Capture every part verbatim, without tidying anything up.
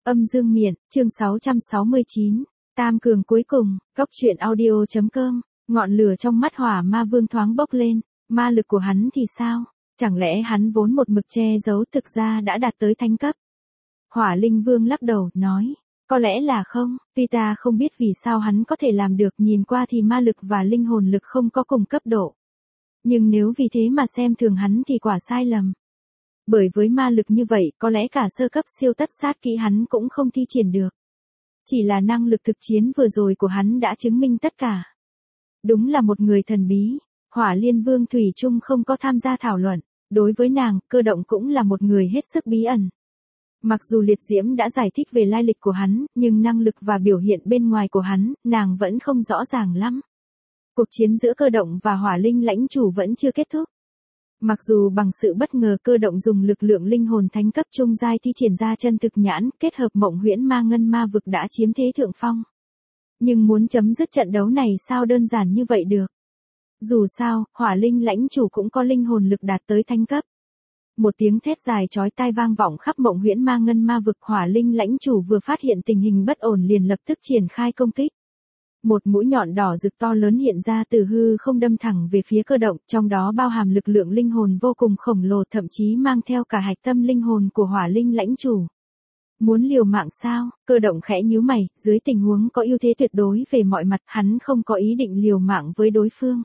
Âm dương miện, chương sáu trăm sáu mươi chín, tam cường cuối cùng, góc truyện audio.com, ngọn lửa trong mắt hỏa ma vương thoáng bốc lên, ma lực của hắn thì sao? Chẳng lẽ hắn vốn một mực che giấu thực ra đã đạt tới thánh cấp? Hỏa linh vương lắc đầu, nói, có lẽ là không, tuy ta không biết vì sao hắn có thể làm được, nhìn qua thì ma lực và linh hồn lực không có cùng cấp độ. Nhưng nếu vì thế mà xem thường hắn thì quả sai lầm. Bởi với ma lực như vậy, có lẽ cả sơ cấp siêu tất sát kỹ hắn cũng không thi triển được. Chỉ là năng lực thực chiến vừa rồi của hắn đã chứng minh tất cả. Đúng là một người thần bí, Hỏa Liên Vương thủy chung không có tham gia thảo luận, đối với nàng, Cơ Động cũng là một người hết sức bí ẩn. Mặc dù Liệt Diễm đã giải thích về lai lịch của hắn, nhưng năng lực và biểu hiện bên ngoài của hắn, nàng vẫn không rõ ràng lắm. Cuộc chiến giữa Cơ Động và Hỏa Linh lãnh chủ vẫn chưa kết thúc. Mặc dù bằng sự bất ngờ Cơ Động dùng lực lượng linh hồn thánh cấp trung giai thi triển ra chân thực nhãn, kết hợp mộng huyễn ma ngân ma vực đã chiếm thế thượng phong. Nhưng muốn chấm dứt trận đấu này sao đơn giản như vậy được? Dù sao, Hỏa Linh lãnh chủ cũng có linh hồn lực đạt tới thánh cấp. Một tiếng thét dài chói tai vang vọng khắp mộng huyễn ma ngân ma vực, Hỏa Linh lãnh chủ vừa phát hiện tình hình bất ổn liền lập tức triển khai công kích. Một mũi nhọn đỏ rực to lớn hiện ra từ hư không đâm thẳng về phía Cơ Động, trong đó bao hàm lực lượng linh hồn vô cùng khổng lồ, thậm chí mang theo cả hạch tâm linh hồn của Hỏa Linh lãnh chủ. Muốn liều mạng sao? Cơ Động khẽ nhíu mày, dưới tình huống có ưu thế tuyệt đối về mọi mặt, hắn không có ý định liều mạng với đối phương.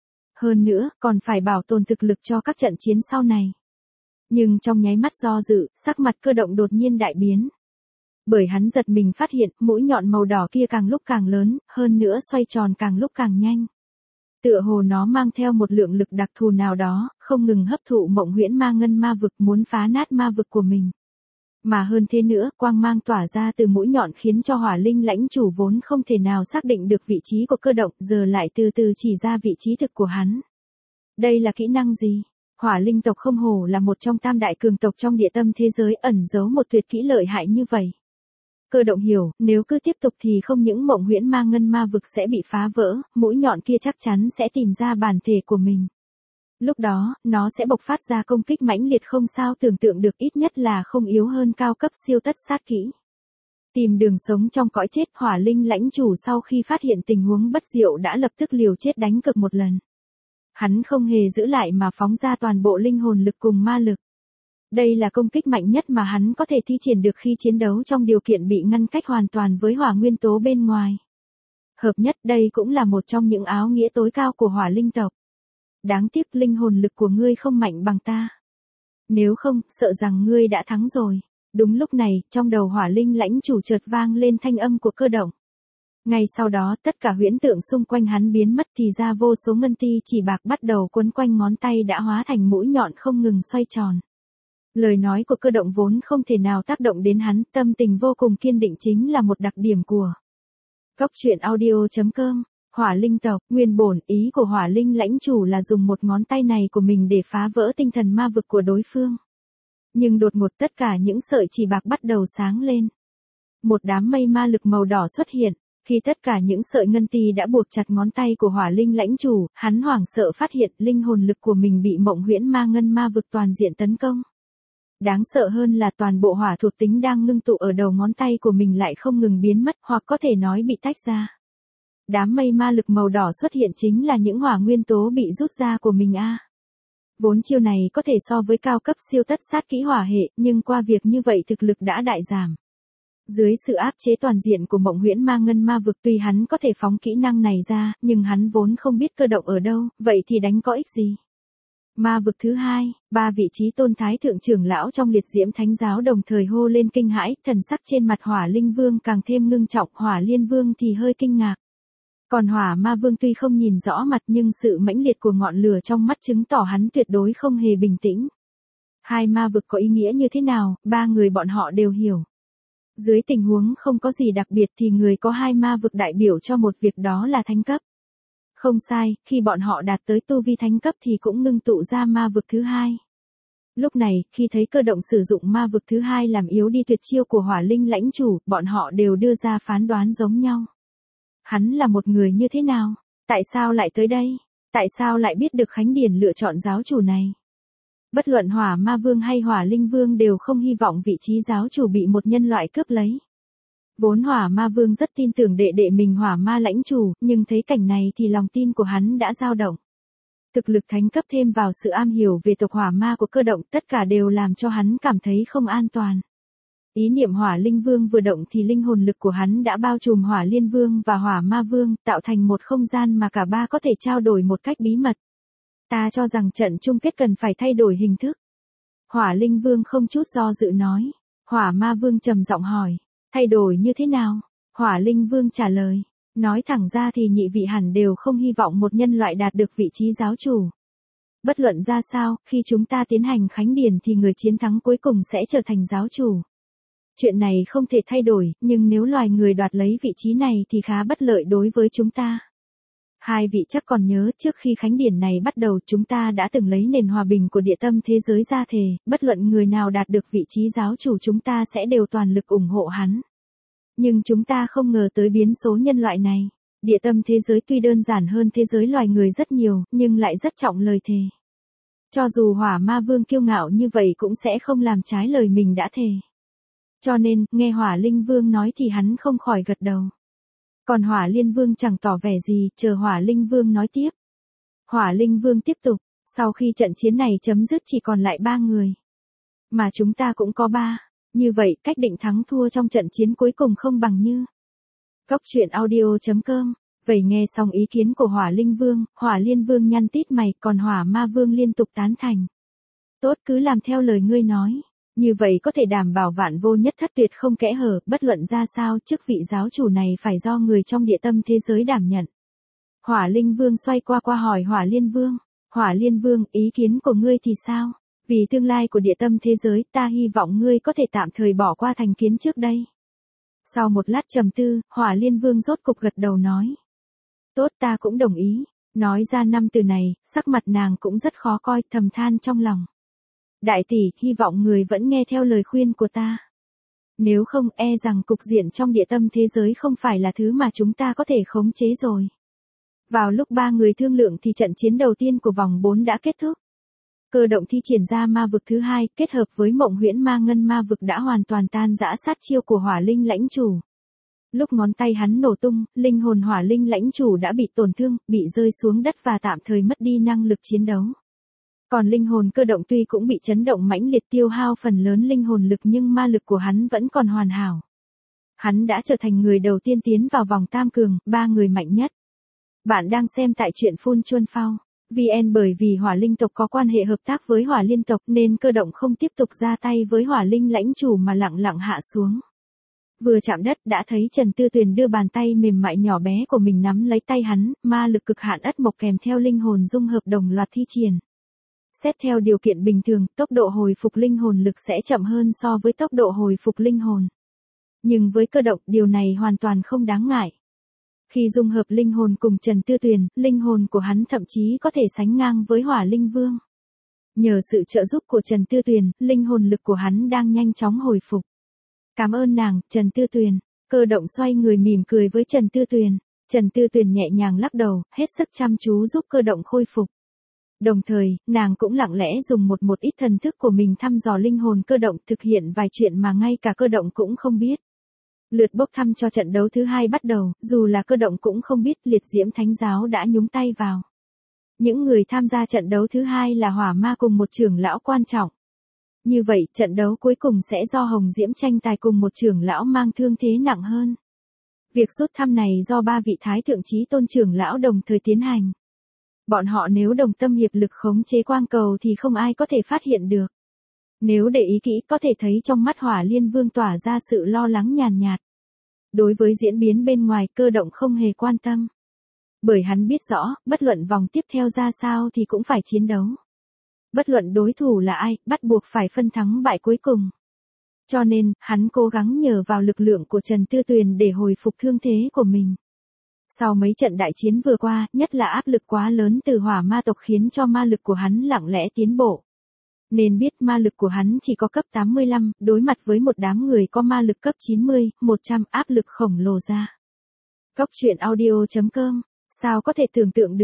Hơn nữa, còn phải bảo tồn thực lực cho các trận chiến sau này. Nhưng trong nháy mắt do dự, sắc mặt Cơ Động đột nhiên đại biến. Bởi hắn giật mình phát hiện, mũi nhọn màu đỏ kia càng lúc càng lớn, hơn nữa xoay tròn càng lúc càng nhanh. Tựa hồ nó mang theo một lượng lực đặc thù nào đó, không ngừng hấp thụ mộng huyễn ma ngân ma vực, muốn phá nát ma vực của mình. Mà hơn thế nữa, quang mang tỏa ra từ mũi nhọn khiến cho Hỏa Linh lãnh chủ vốn không thể nào xác định được vị trí của Cơ Động, giờ lại từ từ chỉ ra vị trí thực của hắn. Đây là kỹ năng gì? Hỏa Linh tộc không hổ là một trong tam đại cường tộc trong địa tâm thế giới, ẩn giấu một tuyệt kỹ lợi hại như vậy. Cơ Động hiểu, nếu cứ tiếp tục thì không những mộng huyễn ma ngân ma vực sẽ bị phá vỡ, mũi nhọn kia chắc chắn sẽ tìm ra bản thể của mình. Lúc đó, nó sẽ bộc phát ra công kích mãnh liệt không sao tưởng tượng được, ít nhất là không yếu hơn cao cấp siêu tất sát kỹ. Tìm đường sống trong cõi chết, Hỏa Linh lãnh chủ sau khi phát hiện tình huống bất diệu đã lập tức liều chết đánh cược một lần. Hắn không hề giữ lại mà phóng ra toàn bộ linh hồn lực cùng ma lực. Đây là công kích mạnh nhất mà hắn có thể thi triển được khi chiến đấu trong điều kiện bị ngăn cách hoàn toàn với hỏa nguyên tố bên ngoài. Hợp nhất, đây cũng là một trong những áo nghĩa tối cao của Hỏa Linh tộc. Đáng tiếc linh hồn lực của ngươi không mạnh bằng ta. Nếu không, sợ rằng ngươi đã thắng rồi. Đúng lúc này, trong đầu Hỏa Linh lãnh chủ chợt vang lên thanh âm của Cơ Động. Ngay sau đó, tất cả huyễn tượng xung quanh hắn biến mất, thì ra vô số ngân ti chỉ bạc bắt đầu quấn quanh ngón tay đã hóa thành mũi nhọn không ngừng xoay tròn. Lời nói của Cơ Động vốn không thể nào tác động đến hắn, tâm tình vô cùng kiên định chính là một đặc điểm của góc truyện audio.com. Hỏa Linh tộc, nguyên bổn ý của Hỏa Linh lãnh chủ là dùng một ngón tay này của mình để phá vỡ tinh thần ma vực của đối phương. Nhưng đột ngột tất cả những sợi chỉ bạc bắt đầu sáng lên. Một đám mây ma lực màu đỏ xuất hiện. Khi tất cả những sợi ngân ti đã buộc chặt ngón tay của Hỏa Linh lãnh chủ, hắn hoảng sợ phát hiện linh hồn lực của mình bị mộng huyễn ma ngân ma vực toàn diện tấn công. Đáng sợ hơn là toàn bộ hỏa thuộc tính đang ngưng tụ ở đầu ngón tay của mình lại không ngừng biến mất, hoặc có thể nói bị tách ra. Đám mây ma lực màu đỏ xuất hiện chính là những hỏa nguyên tố bị rút ra của mình a. À. Vốn chiêu này có thể so với cao cấp siêu tất sát kỹ hỏa hệ, nhưng qua việc như vậy thực lực đã đại giảm. Dưới sự áp chế toàn diện của mộng huyễn ma ngân ma vực, tuy hắn có thể phóng kỹ năng này ra, nhưng hắn vốn không biết Cơ Động ở đâu, vậy thì đánh có ích gì? Ma vực thứ hai, ba vị trí tôn thái thượng trưởng lão trong Liệt Diễm Thánh giáo đồng thời hô lên kinh hãi, thần sắc trên mặt Hỏa Linh Vương càng thêm ngưng trọng, Hỏa Liên Vương thì hơi kinh ngạc. Còn Hỏa Ma Vương tuy không nhìn rõ mặt nhưng sự mãnh liệt của ngọn lửa trong mắt chứng tỏ hắn tuyệt đối không hề bình tĩnh. Hai ma vực có ý nghĩa như thế nào, ba người bọn họ đều hiểu. Dưới tình huống không có gì đặc biệt thì người có hai ma vực đại biểu cho một việc, đó là thánh cấp. Không sai, khi bọn họ đạt tới tu vi thánh cấp thì cũng ngưng tụ ra ma vực thứ hai. Lúc này, khi thấy Cơ Động sử dụng ma vực thứ hai làm yếu đi tuyệt chiêu của Hỏa Linh lãnh chủ, bọn họ đều đưa ra phán đoán giống nhau. Hắn là một người như thế nào? Tại sao lại tới đây? Tại sao lại biết được Khánh Điền lựa chọn giáo chủ này? Bất luận Hỏa Ma Vương hay Hỏa Linh Vương đều không hy vọng vị trí giáo chủ bị một nhân loại cướp lấy. Vốn Hỏa Ma Vương rất tin tưởng đệ đệ mình Hỏa Ma lãnh chủ, nhưng thấy cảnh này thì lòng tin của hắn đã dao động. Thực lực thánh cấp thêm vào sự am hiểu về tộc Hỏa Ma của Cơ Động, tất cả đều làm cho hắn cảm thấy không an toàn. Ý niệm Hỏa Linh Vương vừa động thì linh hồn lực của hắn đã bao trùm Hỏa Liên Vương và Hỏa Ma Vương, tạo thành một không gian mà cả ba có thể trao đổi một cách bí mật. Ta cho rằng trận chung kết cần phải thay đổi hình thức. Hỏa Linh Vương không chút do dự nói. Hỏa Ma Vương trầm giọng hỏi, thay đổi như thế nào? Hỏa Linh Vương trả lời, nói thẳng ra thì nhị vị hẳn đều không hy vọng một nhân loại đạt được vị trí giáo chủ. Bất luận ra sao, khi chúng ta tiến hành khánh điển thì người chiến thắng cuối cùng sẽ trở thành giáo chủ. Chuyện này không thể thay đổi, nhưng nếu loài người đoạt lấy vị trí này thì khá bất lợi đối với chúng ta. Hai vị chắc còn nhớ, trước khi khánh điển này bắt đầu chúng ta đã từng lấy nền hòa bình của địa tâm thế giới ra thề, bất luận người nào đạt được vị trí giáo chủ chúng ta sẽ đều toàn lực ủng hộ hắn. Nhưng chúng ta không ngờ tới biến số nhân loại này. Địa tâm thế giới tuy đơn giản hơn thế giới loài người rất nhiều, nhưng lại rất trọng lời thề. Cho dù Hỏa Ma Vương kiêu ngạo như vậy cũng sẽ không làm trái lời mình đã thề. Cho nên, nghe Hỏa Linh Vương nói thì hắn không khỏi gật đầu. Còn Hỏa Liên Vương chẳng tỏ vẻ gì, chờ Hỏa Linh Vương nói tiếp. Hỏa Linh Vương tiếp tục, sau khi trận chiến này chấm dứt chỉ còn lại ba người. Mà chúng ta cũng có ba, như vậy cách định thắng thua trong trận chiến cuối cùng không bằng như. Cốc truyện audio chấm com. Vậy nghe xong ý kiến của Hỏa Linh Vương, Hỏa Liên Vương nhăn tít mày, còn Hỏa Ma Vương liên tục tán thành. Tốt, cứ làm theo lời ngươi nói. Như vậy có thể đảm bảo vạn vô nhất thất tuyệt không kẽ hở, bất luận ra sao chức vị giáo chủ này phải do người trong địa tâm thế giới đảm nhận. Hỏa Linh Vương xoay qua qua hỏi Hỏa Liên Vương. Hỏa Liên Vương, ý kiến của ngươi thì sao? Vì tương lai của địa tâm thế giới, ta hy vọng ngươi có thể tạm thời bỏ qua thành kiến trước đây. Sau một lát trầm tư, Hỏa Liên Vương rốt cục gật đầu nói. Tốt, ta cũng đồng ý. Nói ra năm từ này, sắc mặt nàng cũng rất khó coi, thầm than trong lòng. Đại tỷ, hy vọng người vẫn nghe theo lời khuyên của ta. Nếu không, e rằng cục diện trong địa tâm thế giới không phải là thứ mà chúng ta có thể khống chế rồi. Vào lúc ba người thương lượng thì trận chiến đầu tiên của vòng bốn đã kết thúc. Cơ Động thi triển ra ma vực thứ hai, kết hợp với Mộng Huyễn Ma Ngân ma vực đã hoàn toàn tan rã sát chiêu của Hỏa Linh lãnh chủ. Lúc ngón tay hắn nổ tung, linh hồn Hỏa Linh lãnh chủ đã bị tổn thương, bị rơi xuống đất và tạm thời mất đi năng lực chiến đấu. Còn linh hồn Cơ Động tuy cũng bị chấn động mãnh liệt tiêu hao phần lớn linh hồn lực nhưng ma lực của hắn vẫn còn hoàn hảo. Hắn đã trở thành người đầu tiên tiến vào vòng tam cường, ba người mạnh nhất. Bạn đang xem tại truyện Phun Chuân Phao. vê en bởi vì Hỏa Linh tộc có quan hệ hợp tác với Hỏa Liên tộc nên Cơ Động không tiếp tục ra tay với Hỏa Linh lãnh chủ mà lặng lặng hạ xuống. Vừa chạm đất đã thấy Trần Tư Tuyền đưa bàn tay mềm mại nhỏ bé của mình nắm lấy tay hắn, ma lực cực hạn ất mộc kèm theo linh hồn dung hợp đồng loạt thi triển. Xét theo điều kiện bình thường, tốc độ hồi phục linh hồn lực sẽ chậm hơn so với tốc độ hồi phục linh hồn. Nhưng với Cơ Động, điều này hoàn toàn không đáng ngại. Khi dung hợp linh hồn cùng Trần Tư Tuyền, linh hồn của hắn thậm chí có thể sánh ngang với Hỏa Linh Vương. Nhờ sự trợ giúp của Trần Tư Tuyền, linh hồn lực của hắn đang nhanh chóng hồi phục. Cảm ơn nàng, Trần Tư Tuyền. Cơ Động xoay người mỉm cười với Trần Tư Tuyền. Trần Tư Tuyền nhẹ nhàng lắc đầu, hết sức chăm chú giúp Cơ Động khôi phục. Đồng thời, nàng cũng lặng lẽ dùng một một ít thần thức của mình thăm dò linh hồn Cơ Động, thực hiện vài chuyện mà ngay cả Cơ Động cũng không biết. Lượt bốc thăm cho trận đấu thứ hai bắt đầu, dù là Cơ Động cũng không biết Liệt Diễm Thánh Giáo đã nhúng tay vào. Những người tham gia trận đấu thứ hai là Hỏa Ma cùng một trưởng lão quan trọng. Như vậy, trận đấu cuối cùng sẽ do Hồng Diễm tranh tài cùng một trưởng lão mang thương thế nặng hơn. Việc rút thăm này do ba vị Thái Thượng Chí Tôn trưởng lão đồng thời tiến hành. Bọn họ nếu đồng tâm hiệp lực khống chế quang cầu thì không ai có thể phát hiện được. Nếu để ý kỹ có thể thấy trong mắt Hỏa Liên Vương tỏa ra sự lo lắng nhàn nhạt. Đối với diễn biến bên ngoài, Cơ Động không hề quan tâm. Bởi hắn biết rõ, bất luận vòng tiếp theo ra sao thì cũng phải chiến đấu. Bất luận đối thủ là ai, bắt buộc phải phân thắng bại cuối cùng. Cho nên, hắn cố gắng nhờ vào lực lượng của Trần Tư Tuyền để hồi phục thương thế của mình. Sau mấy trận đại chiến vừa qua, nhất là áp lực quá lớn từ Hỏa Ma tộc khiến cho ma lực của hắn lặng lẽ tiến bộ. Nên biết ma lực của hắn chỉ có cấp tám mươi lăm, đối mặt với một đám người có ma lực cấp chín mươi, một trăm, áp lực khổng lồ ra. Cốc truyện audio chấm com, sao có thể tưởng tượng được,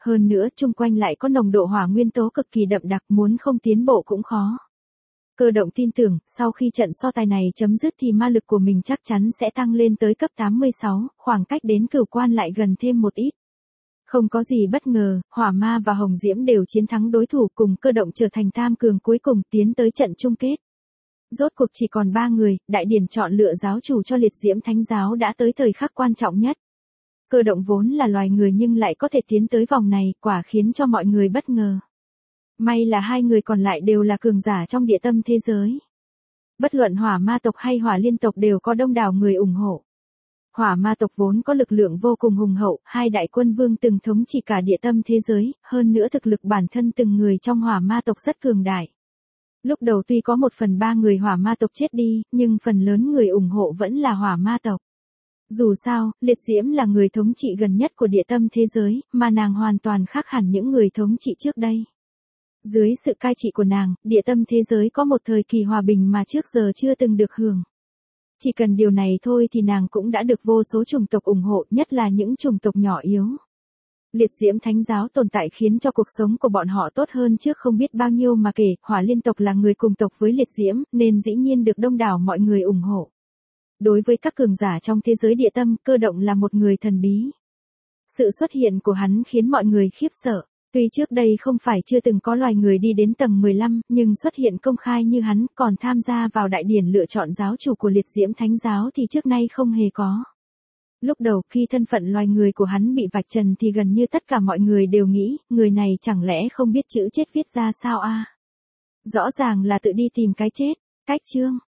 Hơn nữa, chung quanh lại có nồng độ hỏa nguyên tố cực kỳ đậm đặc, muốn không tiến bộ cũng khó. Cơ động tin tưởng, sau khi trận so tài này chấm dứt thì ma lực của mình chắc chắn sẽ tăng lên tới cấp tám mươi sáu, khoảng cách đến cửu quan lại gần thêm một ít. Không có gì bất ngờ, Hỏa Ma và Hồng Diễm đều chiến thắng đối thủ, cùng cơ động trở thành tam cường cuối cùng tiến tới trận chung kết. Rốt cuộc chỉ còn ba người, đại điển chọn lựa giáo chủ cho liệt diễm thánh giáo đã tới thời khắc quan trọng nhất. Cơ động vốn là loài người nhưng lại có thể tiến tới vòng này, quả khiến cho mọi người bất ngờ. May là hai người còn lại đều là cường giả trong địa tâm thế giới. Bất luận Hỏa Ma tộc hay Hỏa Liên tộc đều có đông đảo người ủng hộ. Hỏa Ma tộc vốn có lực lượng vô cùng hùng hậu, hai đại quân vương từng thống trị cả địa tâm thế giới, hơn nữa thực lực bản thân từng người trong Hỏa Ma tộc rất cường đại. Lúc đầu tuy có một phần ba người Hỏa Ma tộc chết đi, nhưng phần lớn người ủng hộ vẫn là Hỏa Ma tộc. Dù sao, liệt diễm là người thống trị gần nhất của địa tâm thế giới, mà nàng hoàn toàn khác hẳn những người thống trị trước đây. Dưới sự cai trị của nàng, địa tâm thế giới có một thời kỳ hòa bình mà trước giờ chưa từng được hưởng. Chỉ cần điều này thôi thì nàng cũng đã được vô số chủng tộc ủng hộ, nhất là những chủng tộc nhỏ yếu. Liệt diễm thánh giáo tồn tại khiến cho cuộc sống của bọn họ tốt hơn trước không biết bao nhiêu mà kể, Hỏa Liên tộc là người cùng tộc với liệt diễm, nên dĩ nhiên được đông đảo mọi người ủng hộ. Đối với các cường giả trong thế giới địa tâm, cơ động là một người thần bí. Sự xuất hiện của hắn khiến mọi người khiếp sợ. Tuy trước đây không phải chưa từng có loài người đi đến tầng mười lăm, nhưng xuất hiện công khai như hắn, còn tham gia vào đại điển lựa chọn giáo chủ của liệt diễm thánh giáo thì trước nay không hề có. Lúc đầu khi thân phận loài người của hắn bị vạch trần thì gần như tất cả mọi người đều nghĩ, người này chẳng lẽ không biết chữ chết viết ra sao a? À? Rõ ràng là tự đi tìm cái chết. Cách chương